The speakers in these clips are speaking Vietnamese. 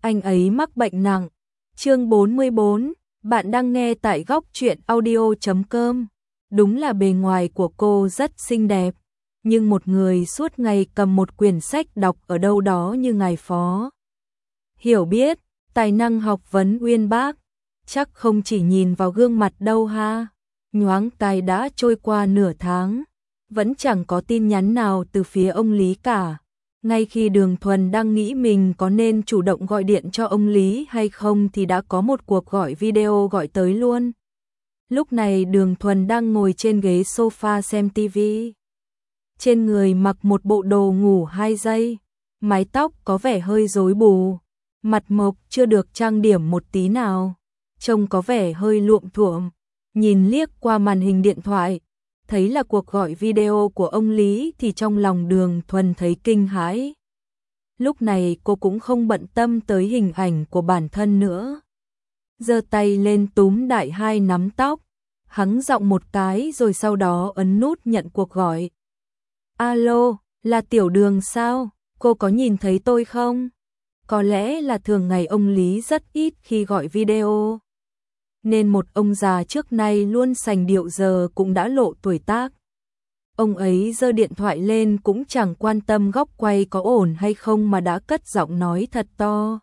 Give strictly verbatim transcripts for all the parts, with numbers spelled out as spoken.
anh ấy mắc bệnh nặng. Chương bốn mươi bốn, bạn đang nghe tại góc truyện audio chấm com. Đúng là bề ngoài của cô rất xinh đẹp, nhưng một người suốt ngày cầm một quyển sách đọc ở đâu đó như ngài Phó Hiểu biết, tài năng học vấn uyên bác, chắc không chỉ nhìn vào gương mặt đâu ha. Nhoáng cái đã trôi qua nửa tháng, vẫn chẳng có tin nhắn nào từ phía ông Lý cả. Ngay khi Đường Thuần đang nghĩ mình có nên chủ động gọi điện cho ông Lý hay không thì đã có một cuộc gọi video gọi tới luôn. Lúc này Đường Thuần đang ngồi trên ghế sofa xem tivi. Trên người mặc một bộ đồ ngủ hai giây, mái tóc có vẻ hơi rối bù, mặt mộc chưa được trang điểm một tí nào, trông có vẻ hơi luộm thuộm. Nhìn liếc qua màn hình điện thoại, thấy là cuộc gọi video của ông Lý thì trong lòng Đường Thuần thấy kinh hãi. Lúc này cô cũng không bận tâm tới hình ảnh của bản thân nữa. Giơ tay lên túm đại hai nắm tóc, hắng giọng một cái rồi sau đó ấn nút nhận cuộc gọi. Alo, là Tiểu Đường sao? Cô có nhìn thấy tôi không? Có lẽ là thường ngày ông Lý rất ít khi gọi video, nên một ông già trước nay luôn sành điệu giờ cũng đã lộ tuổi tác. Ông ấy giơ điện thoại lên cũng chẳng quan tâm góc quay có ổn hay không mà đã cất giọng nói thật to.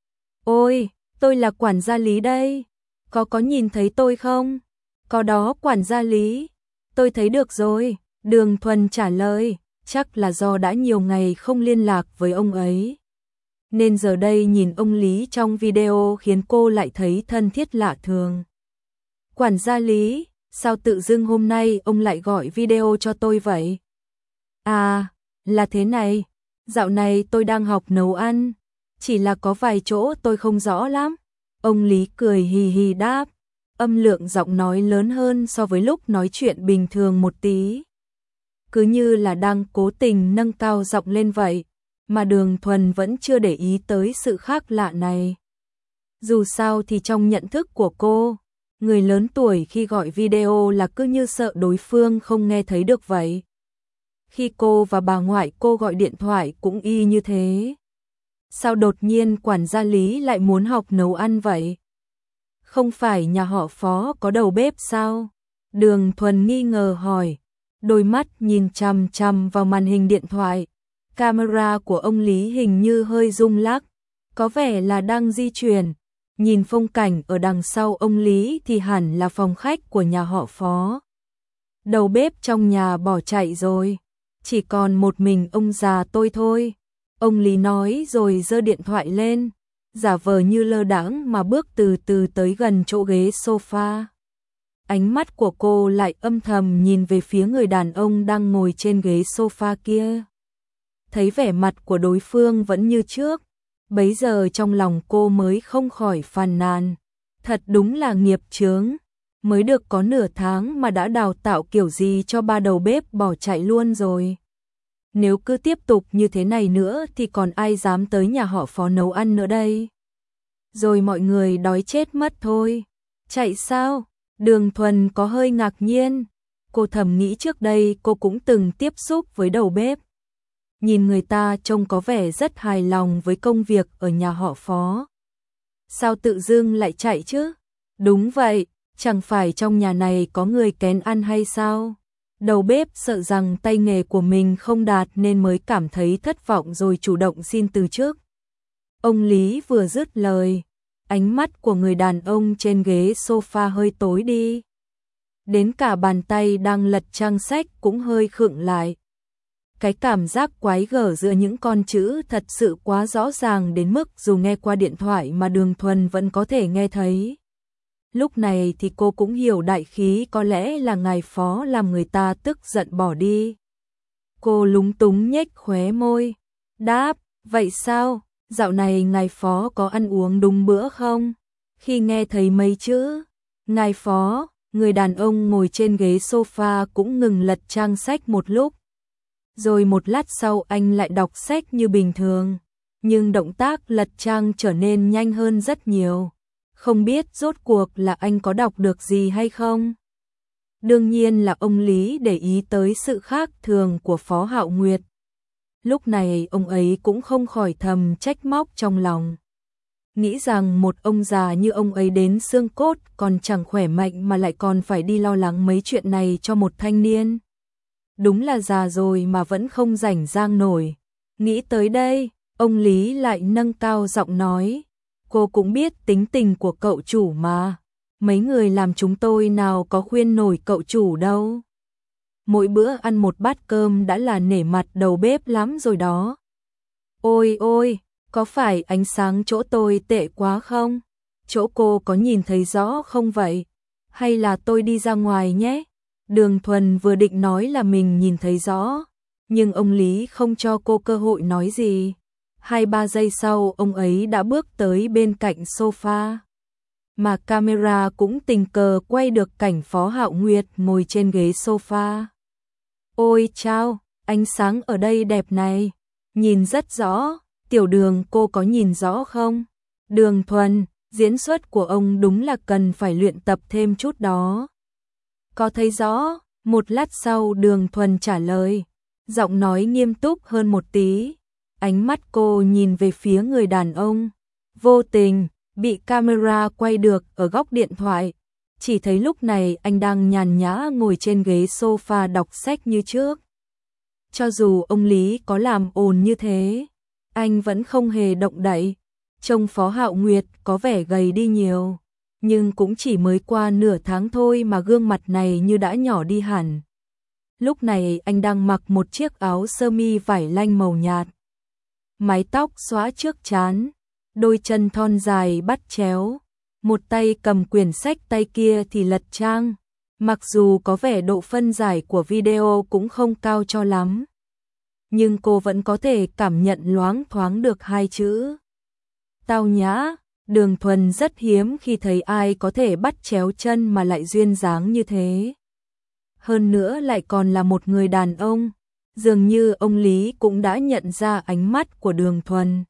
Ôi, tôi là quản gia Lý đây. Có có nhìn thấy tôi không? Có đó quản gia Lý. Tôi thấy được rồi. Đường Thuần trả lời, chắc là do đã nhiều ngày không liên lạc với ông ấy, nên giờ đây nhìn ông Lý trong video khiến cô lại thấy thân thiết lạ thường. Quản gia Lý, sao tự dưng hôm nay ông lại gọi video cho tôi vậy? À, là thế này, dạo này tôi đang học nấu ăn, chỉ là có vài chỗ tôi không rõ lắm. Ông Lý cười hì hì đáp, âm lượng giọng nói lớn hơn so với lúc nói chuyện bình thường một tí. Cứ như là đang cố tình nâng cao giọng lên vậy, mà Đường Thuần vẫn chưa để ý tới sự khác lạ này. Dù sao thì trong nhận thức của cô, người lớn tuổi khi gọi video là cứ như sợ đối phương không nghe thấy được vậy. Khi cô và bà ngoại cô gọi điện thoại cũng y như thế. Sao đột nhiên quản gia Lý lại muốn học nấu ăn vậy? Không phải nhà họ Phó có đầu bếp sao? Đường Thuần nghi ngờ hỏi, đôi mắt nhìn chằm chằm vào màn hình điện thoại. Camera của ông Lý hình như hơi rung lắc, có vẻ là đang di chuyển. Nhìn phong cảnh ở đằng sau ông Lý thì hẳn là phòng khách của nhà họ Phó. Đầu bếp trong nhà bỏ chạy rồi, chỉ còn một mình ông già tôi thôi. Ông Lý nói rồi giơ điện thoại lên, giả vờ như lơ đãng mà bước từ từ tới gần chỗ ghế sofa. Ánh mắt của cô lại âm thầm nhìn về phía người đàn ông đang ngồi trên ghế sofa kia. Thấy vẻ mặt của đối phương vẫn như trước, bấy giờ trong lòng cô mới không khỏi phàn nàn. Thật đúng là nghiệp chướng, mới được có nửa tháng mà đã đào tạo kiểu gì cho ba đầu bếp bỏ chạy luôn rồi. Nếu cứ tiếp tục như thế này nữa thì còn ai dám tới nhà họ Phó nấu ăn nữa đây. Rồi mọi người đói chết mất thôi. Chạy sao? Đường Thuần có hơi ngạc nhiên. Cô thầm nghĩ trước đây cô cũng từng tiếp xúc với đầu bếp. Nhìn người ta trông có vẻ rất hài lòng với công việc ở nhà họ Phó. Sao tự dưng lại chạy chứ? Đúng vậy, chẳng phải trong nhà này có người kén ăn hay sao? Đầu bếp sợ rằng tay nghề của mình không đạt nên mới cảm thấy thất vọng rồi chủ động xin từ chức. Ông Lý vừa dứt lời, ánh mắt của người đàn ông trên ghế sofa hơi tối đi. Đến cả bàn tay đang lật trang sách cũng hơi khựng lại. Cái cảm giác quái gở giữa những con chữ thật sự quá rõ ràng đến mức dù nghe qua điện thoại mà Đường Thuần vẫn có thể nghe thấy. Lúc này thì cô cũng hiểu đại khái có lẽ là ngài Phó làm người ta tức giận bỏ đi. Cô lúng túng nhếch khóe môi, đáp, vậy sao, dạo này ngài Phó có ăn uống đúng bữa không? Khi nghe thấy mấy chữ, ngài Phó, người đàn ông ngồi trên ghế sofa cũng ngừng lật trang sách một lúc. Rồi một lát sau anh lại đọc sách như bình thường, nhưng động tác lật trang trở nên nhanh hơn rất nhiều. Không biết rốt cuộc là anh có đọc được gì hay không? Đương nhiên là ông Lý để ý tới sự khác thường của Phó Hạo Nguyệt. Lúc này ông ấy cũng không khỏi thầm trách móc trong lòng. nghĩ rằng một ông già như ông ấy đến xương cốt còn chẳng khỏe mạnh mà lại còn phải đi lo lắng mấy chuyện này cho một thanh niên. Đúng là già rồi mà vẫn không rảnh rang nổi. Nghĩ tới đây, ông Lý lại nâng cao giọng nói, cô cũng biết tính tình của cậu chủ mà. Mấy người làm chúng tôi nào có khuyên nổi cậu chủ đâu. Mỗi bữa ăn một bát cơm đã là nể mặt đầu bếp lắm rồi đó. Ôi ôi, có phải ánh sáng chỗ tôi tệ quá không? Chỗ cô có nhìn thấy rõ không vậy? Hay là tôi đi ra ngoài nhé? Đường Thuần vừa định nói là mình nhìn thấy rõ, nhưng ông Lý không cho cô cơ hội nói gì. Hai ba giây sau ông ấy đã bước tới bên cạnh sofa. Mà camera cũng tình cờ quay được cảnh Phó Hạo Nguyệt ngồi trên ghế sofa. Ôi chao, ánh sáng ở đây đẹp này, nhìn rất rõ. Tiểu Đường, cô có nhìn rõ không? Đường Thuần, diễn xuất của ông đúng là cần phải luyện tập thêm chút đó. Có thấy rõ? Một lát sau Đường Thuần trả lời, giọng nói nghiêm túc hơn một tí. Ánh mắt cô nhìn về phía người đàn ông, vô tình bị camera quay được ở góc điện thoại. Chỉ thấy lúc này anh đang nhàn nhã ngồi trên ghế sofa đọc sách như trước. Cho dù ông Lý có làm ồn như thế, anh vẫn không hề động đậy. Trông Phó Hạo Nguyệt có vẻ gầy đi nhiều, nhưng cũng chỉ mới qua nửa tháng thôi mà gương mặt này như đã nhỏ đi hẳn. Lúc này anh đang mặc một chiếc áo sơ mi vải lanh màu nhạt, mái tóc xõa trước trán, đôi chân thon dài bắt chéo, một tay cầm quyển sách tay kia thì lật trang. Mặc dù có vẻ độ phân giải của video cũng không cao cho lắm, nhưng cô vẫn có thể cảm nhận loáng thoáng được hai chữ tao nhã. Đường Thuần rất hiếm khi thấy ai có thể bắt chéo chân mà lại duyên dáng như thế. Hơn nữa lại còn là một người đàn ông. Dường như ông Lý cũng đã nhận ra ánh mắt của Đường Thuần.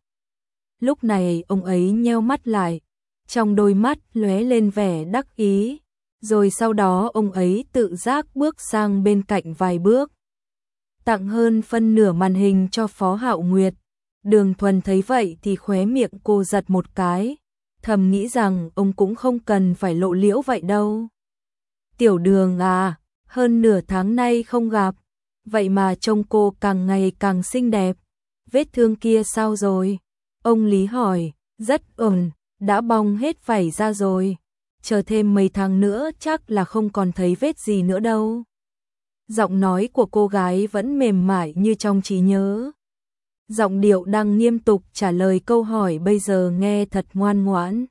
Lúc này ông ấy nheo mắt lại, trong đôi mắt lóe lên vẻ đắc ý, rồi sau đó ông ấy tự giác bước sang bên cạnh vài bước, tặng hơn phân nửa màn hình cho Phó Hạo Nguyệt. Đường Thuần thấy vậy thì khóe miệng cô giật một cái, thầm nghĩ rằng ông cũng không cần phải lộ liễu vậy đâu. Tiểu Đường à, hơn nửa tháng nay không gặp, vậy mà trông cô càng ngày càng xinh đẹp. Vết thương kia sao rồi? Ông Lý hỏi. Rất ổn, đã bong hết vảy ra rồi. Chờ thêm mấy tháng nữa chắc là không còn thấy vết gì nữa đâu. Giọng nói của cô gái vẫn mềm mại như trong trí nhớ. Giọng điệu đang nghiêm túc trả lời câu hỏi bây giờ nghe thật ngoan ngoãn,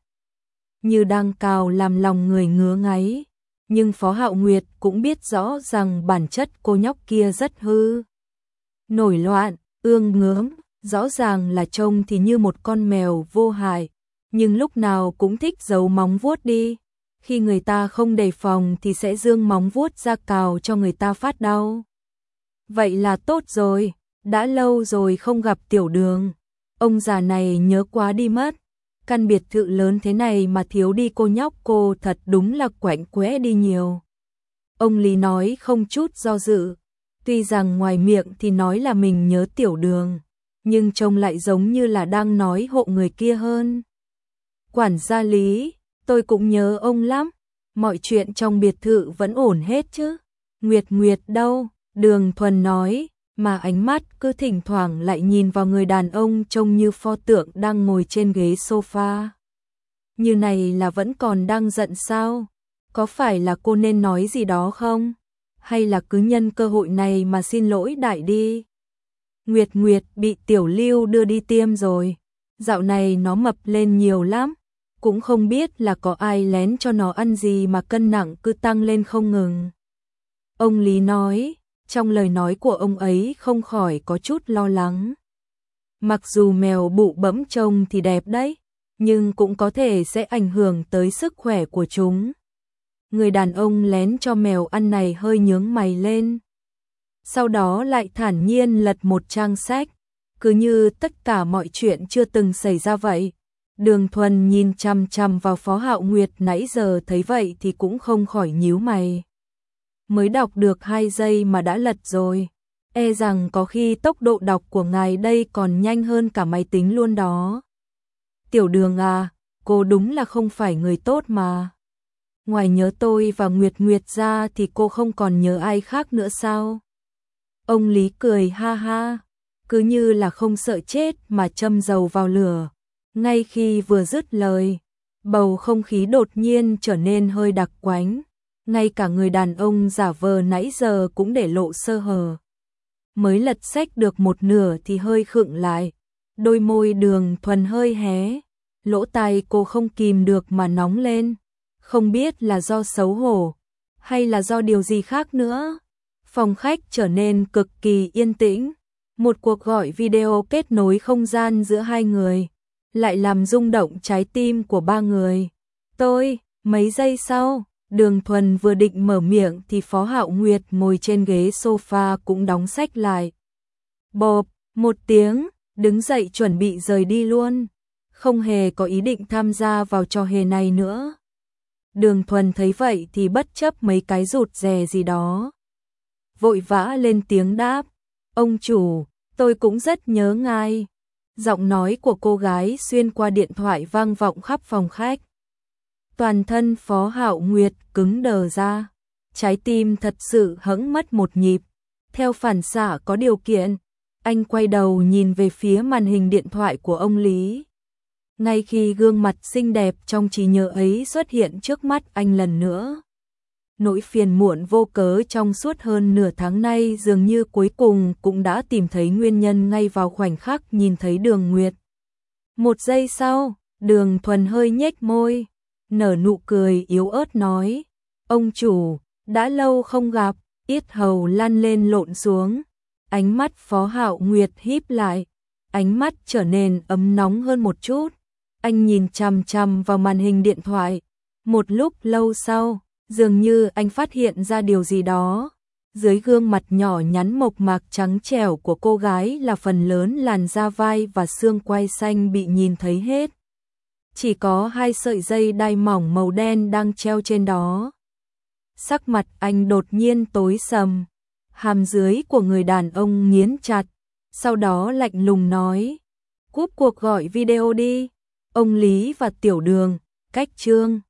như đang cào làm lòng người ngứa ngáy. Nhưng Phó Hạo Nguyệt cũng biết rõ rằng bản chất cô nhóc kia rất hư, nổi loạn, ương ngớm, rõ ràng là trông thì như một con mèo vô hại, nhưng lúc nào cũng thích giấu móng vuốt đi. Khi người ta không đề phòng thì sẽ giương móng vuốt ra cào cho người ta phát đau. Vậy là tốt rồi, đã lâu rồi không gặp Tiểu Đường. Ông già này nhớ quá đi mất. Căn biệt thự lớn thế này mà thiếu đi cô nhóc cô thật đúng là quạnh quẽ đi nhiều. Ông Lý nói không chút do dự. Tuy rằng ngoài miệng thì nói là mình nhớ Tiểu Đường, nhưng trông lại giống như là đang nói hộ người kia hơn. Quản gia Lý, tôi cũng nhớ ông lắm. Mọi chuyện trong biệt thự vẫn ổn hết chứ? Nguyệt Nguyệt đâu? Đường Thuần nói, mà ánh mắt cứ thỉnh thoảng lại nhìn vào người đàn ông trông như pho tượng đang ngồi trên ghế sofa. Như này là vẫn còn đang giận sao? Có phải là cô nên nói gì đó không? Hay là cứ nhân cơ hội này mà xin lỗi đại đi? Nguyệt Nguyệt bị Tiểu Lưu đưa đi tiêm rồi. Dạo này nó mập lên nhiều lắm. Cũng không biết là có ai lén cho nó ăn gì mà cân nặng cứ tăng lên không ngừng. Ông Lý nói, trong lời nói của ông ấy không khỏi có chút lo lắng. Mặc dù mèo bụ bẫm trông thì đẹp đấy, nhưng cũng có thể sẽ ảnh hưởng tới sức khỏe của chúng. Người đàn ông lén cho mèo ăn này hơi nhướng mày lên. Sau đó lại thản nhiên lật một trang sách, cứ như tất cả mọi chuyện chưa từng xảy ra vậy. Đường Thuần nhìn chằm chằm vào Phó Hạo Nguyệt nãy giờ thấy vậy thì cũng không khỏi nhíu mày. Mới đọc được hai giây mà đã lật rồi. E rằng có khi tốc độ đọc của ngài đây còn nhanh hơn cả máy tính luôn đó. Tiểu Đường à, cô đúng là không phải người tốt mà. Ngoài nhớ tôi và Nguyệt Nguyệt ra thì cô không còn nhớ ai khác nữa sao? Ông Lý cười ha ha, cứ như là không sợ chết mà châm dầu vào lửa. Ngay khi vừa dứt lời, bầu không khí đột nhiên trở nên hơi đặc quánh. Ngay cả người đàn ông giả vờ nãy giờ cũng để lộ sơ hở. Mới lật sách được một nửa thì hơi khựng lại, đôi môi Đường Thuần hơi hé, lỗ tai cô không kìm được mà nóng lên, không biết là do xấu hổ hay là do điều gì khác nữa. Phòng khách trở nên cực kỳ yên tĩnh, một cuộc gọi video kết nối không gian giữa hai người, lại làm rung động trái tim của ba người. Tôi, mấy giây sau, Đường Thuần vừa định mở miệng thì Phó Hạo Nguyệt ngồi trên ghế sofa cũng đóng sách lại. Bộp, một tiếng, đứng dậy chuẩn bị rời đi luôn, không hề có ý định tham gia vào trò hề này nữa. Đường Thuần thấy vậy thì bất chấp mấy cái rụt rè gì đó, vội vã lên tiếng đáp, ông chủ, tôi cũng rất nhớ ngài. Giọng nói của cô gái xuyên qua điện thoại vang vọng khắp phòng khách. Toàn thân Phó Hạo Nguyệt cứng đờ ra, trái tim thật sự hững mất một nhịp. Theo phản xạ có điều kiện, anh quay đầu nhìn về phía màn hình điện thoại của ông Lý. Ngay khi gương mặt xinh đẹp trong trí nhớ ấy xuất hiện trước mắt anh lần nữa, nỗi phiền muộn vô cớ trong suốt hơn nửa tháng nay dường như cuối cùng cũng đã tìm thấy nguyên nhân ngay vào khoảnh khắc nhìn thấy Đường Nguyệt. Một giây sau, Đường Thuần hơi nhếch môi, nở nụ cười yếu ớt nói, ông chủ, đã lâu không gặp. Yết hầu lăn lên lộn xuống, ánh mắt Phó Hạo Nguyệt híp lại, ánh mắt trở nên ấm nóng hơn một chút. Anh nhìn chằm chằm vào màn hình điện thoại, một lúc lâu sau, dường như anh phát hiện ra điều gì đó. Dưới gương mặt nhỏ nhắn mộc mạc trắng trẻo của cô gái là phần lớn làn da vai và xương quai xanh bị nhìn thấy hết. Chỉ có hai sợi dây đai mỏng màu đen đang treo trên đó. Sắc mặt anh đột nhiên tối sầm, hàm dưới của người đàn ông nghiến chặt, sau đó lạnh lùng nói, cúp cuộc gọi video đi, ông Lý và Tiểu Đường, cách chương.